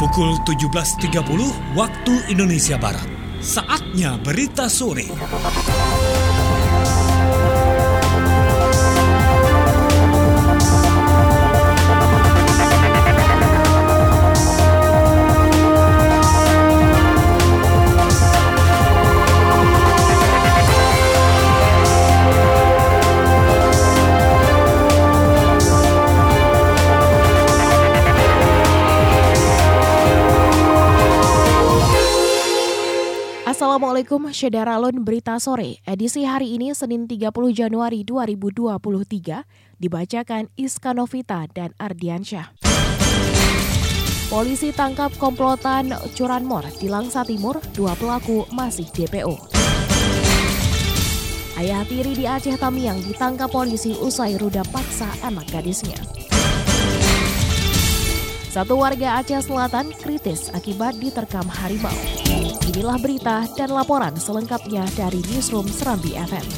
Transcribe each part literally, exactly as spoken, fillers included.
Pukul tujuh belas tiga puluh waktu Indonesia Barat. Saatnya berita sore. Assalamualaikum, Syederalun Berita Sore, edisi hari ini Senin tiga puluh Januari dua ribu dua puluh tiga, dibacakan Iska Novita dan Ardiansyah. Polisi tangkap komplotan curanmor di Langsa Timur, dua pelaku masih D P O. Ayah tiri di Aceh Tamiang ditangkap polisi usai ruda paksa anak gadisnya. Satu warga Aceh Selatan kritis akibat diterkam harimau. Inilah berita dan laporan selengkapnya dari Newsroom Serambi F M.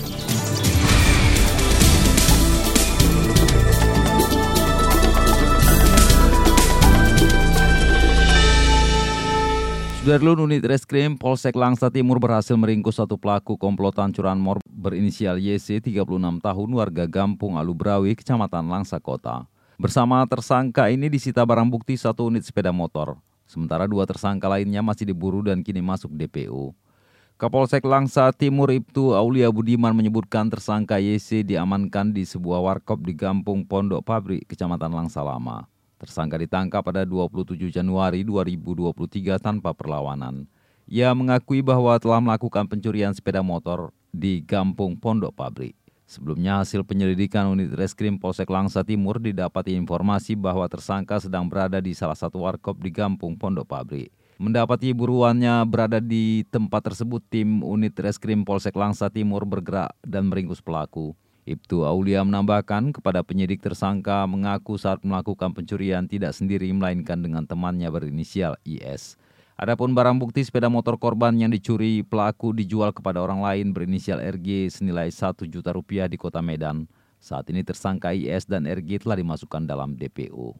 Sudarlun, unit reskrim Polsek Langsa Timur berhasil meringkus satu pelaku komplotan curanmor berinisial Y C, tiga puluh enam tahun, warga Gampung Alubrawi, Kecamatan Langsa Kota. Bersama tersangka ini disita barang bukti satu unit sepeda motor. Sementara dua tersangka lainnya masih diburu dan kini masuk D P O. Kapolsek Langsa Timur Ibtu Aulia Budiman menyebutkan tersangka Y C diamankan di sebuah warkop di Gampung Pondok Pabrik, Kecamatan Langsa Lama. Tersangka ditangkap pada dua puluh tujuh Januari dua ribu dua puluh tiga tanpa perlawanan. Ia mengakui bahwa telah melakukan pencurian sepeda motor di Gampung Pondok Pabrik. Sebelumnya hasil penyelidikan unit reskrim Polsek Langsa Timur didapati informasi bahwa tersangka sedang berada di salah satu warkop di Gampung Pondok Pabrik. Mendapati buruannya berada di tempat tersebut, tim unit reskrim Polsek Langsa Timur bergerak dan meringkus pelaku. Ibtu Aulia menambahkan kepada penyidik tersangka mengaku saat melakukan pencurian tidak sendiri melainkan dengan temannya berinisial I S. Adapun barang bukti sepeda motor korban yang dicuri pelaku dijual kepada orang lain berinisial R G senilai satu juta rupiah di Kota Medan. Saat ini tersangka I S dan R G telah dimasukkan dalam D P O.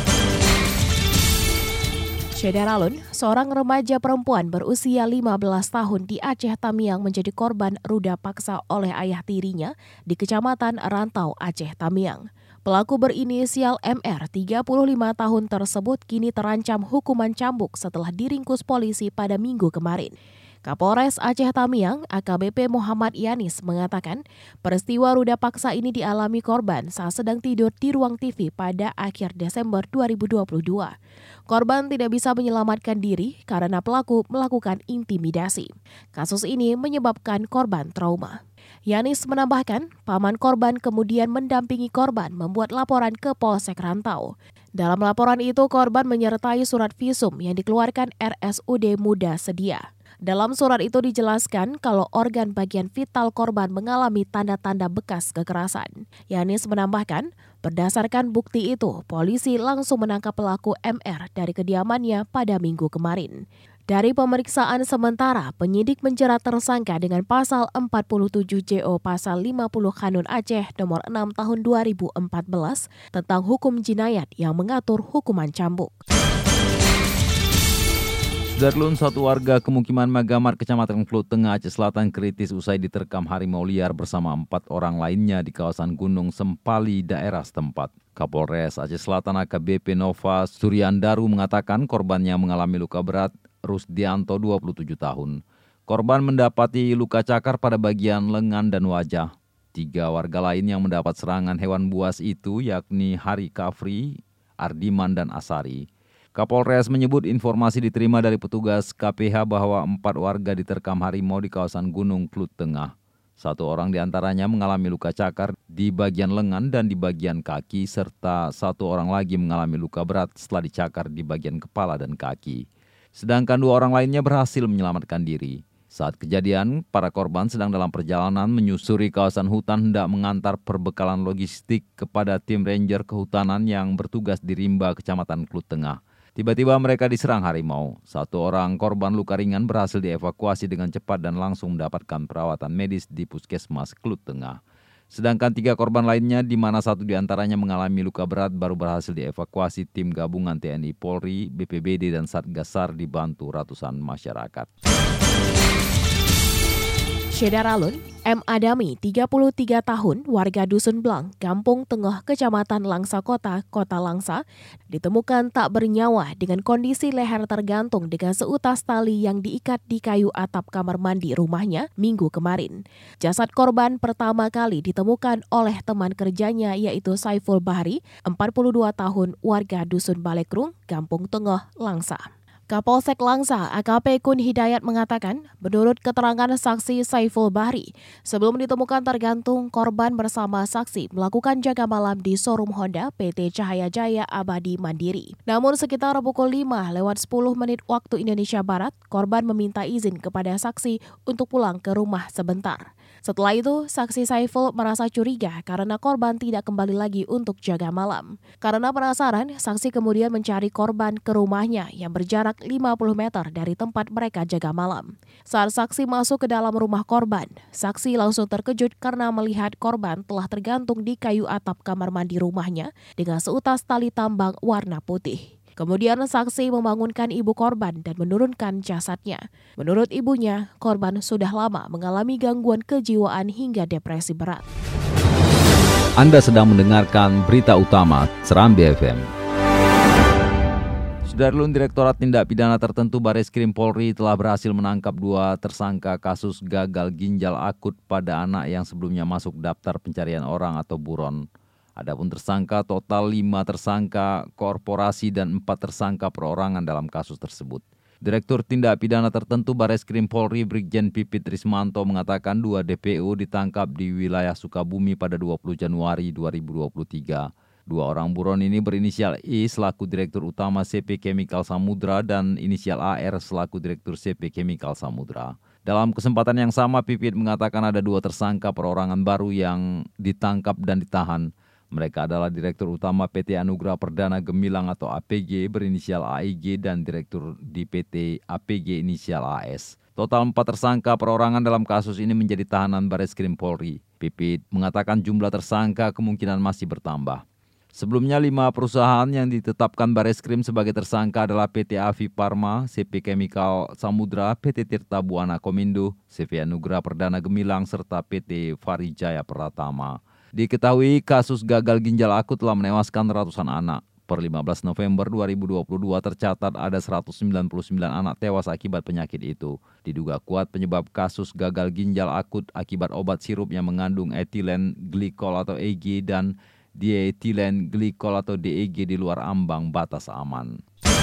Syederalun, seorang remaja perempuan berusia lima belas tahun di Aceh Tamiang menjadi korban ruda paksa oleh ayah tirinya di Kecamatan Rantau, Aceh Tamiang. Pelaku berinisial M R, tiga puluh lima tahun tersebut kini terancam hukuman cambuk setelah diringkus polisi pada Minggu kemarin. Kapolres Aceh Tamiang, A K B P Muhammad Yanis, mengatakan peristiwa ruda paksa ini dialami korban saat sedang tidur di ruang T V pada akhir Desember dua ribu dua puluh dua. Korban tidak bisa menyelamatkan diri karena pelaku melakukan intimidasi. Kasus ini menyebabkan korban trauma. Yanis menambahkan, paman korban kemudian mendampingi korban membuat laporan ke Polsek Rantau. Dalam laporan itu, korban menyertai surat visum yang dikeluarkan R S U D Muda Sedia. Dalam surat itu dijelaskan kalau organ bagian vital korban mengalami tanda-tanda bekas kekerasan. Yanis menambahkan, berdasarkan bukti itu, polisi langsung menangkap pelaku M R dari kediamannya pada Minggu kemarin. Dari pemeriksaan sementara, penyidik menjerat tersangka dengan pasal empat puluh tujuh J O pasal lima puluh Kanun Aceh nomor enam tahun dua ribu empat belas tentang hukum jinayat yang mengatur hukuman cambuk. Sudarlun, satu warga kemukiman Magamar, Kecamatan Klut Tengah, Aceh Selatan kritis usai diterkam harimau liar bersama empat orang lainnya di kawasan Gunung Sempali, daerah setempat. Kapolres Aceh Selatan A K B P Nova Suryandaru mengatakan korbannya mengalami luka berat. Rusdianto, dua puluh tujuh tahun. Korban mendapati luka cakar pada bagian lengan dan wajah. Tiga warga lain yang mendapat serangan hewan buas itu yakni Hari Kafri, Ardiman, dan Asari. Kapolres menyebut informasi diterima dari petugas K P H bahwa empat warga diterkam harimau di kawasan Gunung Klut Tengah. Satu orang diantaranya mengalami luka cakar di bagian lengan dan di bagian kaki, serta satu orang lagi mengalami luka berat setelah dicakar di bagian kepala dan kaki. Sedangkan dua orang lainnya berhasil menyelamatkan diri. Saat kejadian, para korban sedang dalam perjalanan menyusuri kawasan hutan hendak mengantar perbekalan logistik kepada tim ranger kehutanan yang bertugas di Rimba, Kecamatan Klut Tengah. Tiba-tiba mereka diserang harimau. Satu orang korban luka ringan berhasil dievakuasi dengan cepat dan langsung mendapatkan perawatan medis di Puskesmas Klut Tengah. Sedangkan tiga korban lainnya di mana satu diantaranya mengalami luka berat baru berhasil dievakuasi tim gabungan T N I Polri, B P B D dan Satgas SAR dibantu ratusan masyarakat. Syedaralun, M. Adami, tiga puluh tiga tahun, warga Dusun Blang, Kampung Tengah, Kecamatan Langsa Kota, Kota Langsa, ditemukan tak bernyawa dengan kondisi leher tergantung dengan seutas tali yang diikat di kayu atap kamar mandi rumahnya minggu kemarin. Jasad korban pertama kali ditemukan oleh teman kerjanya yaitu Saiful Bahri, empat puluh dua tahun, warga Dusun Balekrung, Kampung Tengah, Langsa. Kapolsek Langsa, A K P Kun Hidayat mengatakan, menurut keterangan saksi Saiful Bahri, sebelum ditemukan tergantung, korban bersama saksi melakukan jaga malam di showroom Honda P T Cahaya Jaya Abadi Mandiri. Namun sekitar pukul lima lewat sepuluh menit waktu Indonesia Barat, korban meminta izin kepada saksi untuk pulang ke rumah sebentar. Setelah itu, saksi Saiful merasa curiga karena korban tidak kembali lagi untuk jaga malam. Karena penasaran, saksi kemudian mencari korban ke rumahnya yang berjarak lima puluh meter dari tempat mereka jaga malam. Saat saksi masuk ke dalam rumah korban, saksi langsung terkejut karena melihat korban telah tergantung di kayu atap kamar mandi rumahnya dengan seutas tali tambang warna putih. Kemudian saksi membangunkan ibu korban dan menurunkan jasadnya. Menurut ibunya, korban sudah lama mengalami gangguan kejiwaan hingga depresi berat. Anda sedang mendengarkan berita utama Serambi F M. Sudarlun, Direktorat Tindak Pidana Tertentu Bareskrim Polri telah berhasil menangkap dua tersangka kasus gagal ginjal akut pada anak yang sebelumnya masuk daftar pencarian orang atau buron. Adapun tersangka total lima tersangka korporasi dan empat tersangka perorangan dalam kasus tersebut. Direktur Tindak Pidana Tertentu Bareskrim Polri Brigjen Pipit Rismanto mengatakan dua D P O ditangkap di wilayah Sukabumi pada dua puluh Januari dua ribu dua puluh tiga. Dua orang buron ini berinisial E selaku Direktur Utama C P Chemical Samudra dan inisial A R selaku Direktur C P Chemical Samudra. Dalam kesempatan yang sama, Pipit mengatakan ada dua tersangka perorangan baru yang ditangkap dan ditahan. Mereka adalah Direktur Utama P T Anugrah Perdana Gemilang atau A P G berinisial A I G dan Direktur di P T A P G inisial A S. Total empat tersangka perorangan dalam kasus ini menjadi tahanan Bareskrim Polri. Pipit mengatakan jumlah tersangka kemungkinan masih bertambah. Sebelumnya lima perusahaan yang ditetapkan Bareskrim sebagai tersangka adalah P T Avi Pharma, C P Chemical Samudra, P T Tirta Buana Komindo, C V Anugrah Perdana Gemilang, serta P T Farijaya Pratama. Diketahui kasus gagal ginjal akut telah menewaskan ratusan anak. Per lima belas November dua ribu dua puluh dua tercatat ada seratus sembilan puluh sembilan anak tewas akibat penyakit itu. Diduga kuat penyebab kasus gagal ginjal akut akibat obat sirup yang mengandung etilen glikol atau E G dan dietilen glikol atau D E G di luar ambang batas aman.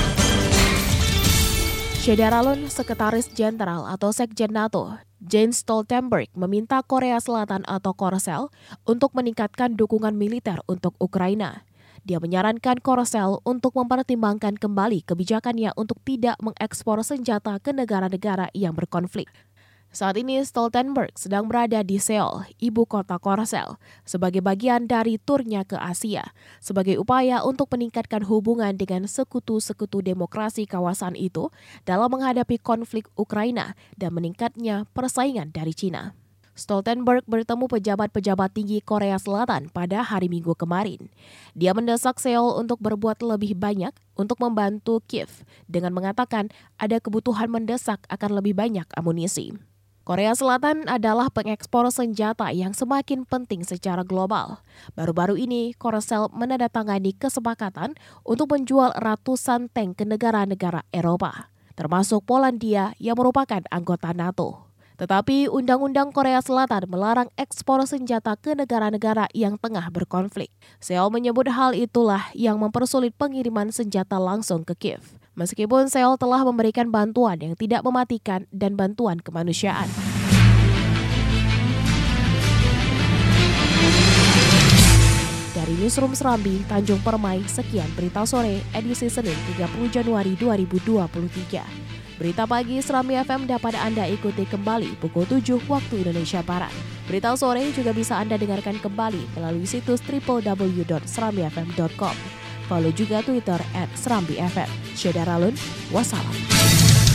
Syedaralun, Sekretaris Jenderal atau Sekjen NATO, Jens Stoltenberg meminta Korea Selatan atau Korsel untuk meningkatkan dukungan militer untuk Ukraina. Dia menyarankan Korsel untuk mempertimbangkan kembali kebijakannya untuk tidak mengekspor senjata ke negara-negara yang berkonflik. Saat ini Stoltenberg sedang berada di Seoul, ibu kota Korsel, sebagai bagian dari turnya ke Asia, sebagai upaya untuk meningkatkan hubungan dengan sekutu-sekutu demokrasi kawasan itu dalam menghadapi konflik Ukraina dan meningkatnya persaingan dari China. Stoltenberg bertemu pejabat-pejabat tinggi Korea Selatan pada hari Minggu kemarin. Dia mendesak Seoul untuk berbuat lebih banyak untuk membantu Kiev dengan mengatakan ada kebutuhan mendesak akan lebih banyak amunisi. Korea Selatan adalah pengekspor senjata yang semakin penting secara global. Baru-baru ini, Korsel menandatangani kesepakatan untuk menjual ratusan tank ke negara-negara Eropa, termasuk Polandia yang merupakan anggota NATO. Tetapi Undang-Undang Korea Selatan melarang ekspor senjata ke negara-negara yang tengah berkonflik. Seoul menyebut hal itulah yang mempersulit pengiriman senjata langsung ke Kiev. Meskipun Seoul telah memberikan bantuan yang tidak mematikan dan bantuan kemanusiaan. Dari Newsroom Serambi, Tanjung Permai, sekian berita sore edisi Senin tiga puluh Januari dua ribu dua puluh tiga. Berita pagi Serambi F M dapat Anda ikuti kembali pukul tujuh waktu Indonesia Barat. Berita sore juga bisa Anda dengarkan kembali melalui situs w w w dot serambi f m dot com. Follow juga Twitter at serambi f m. Syedaralun, wassalam.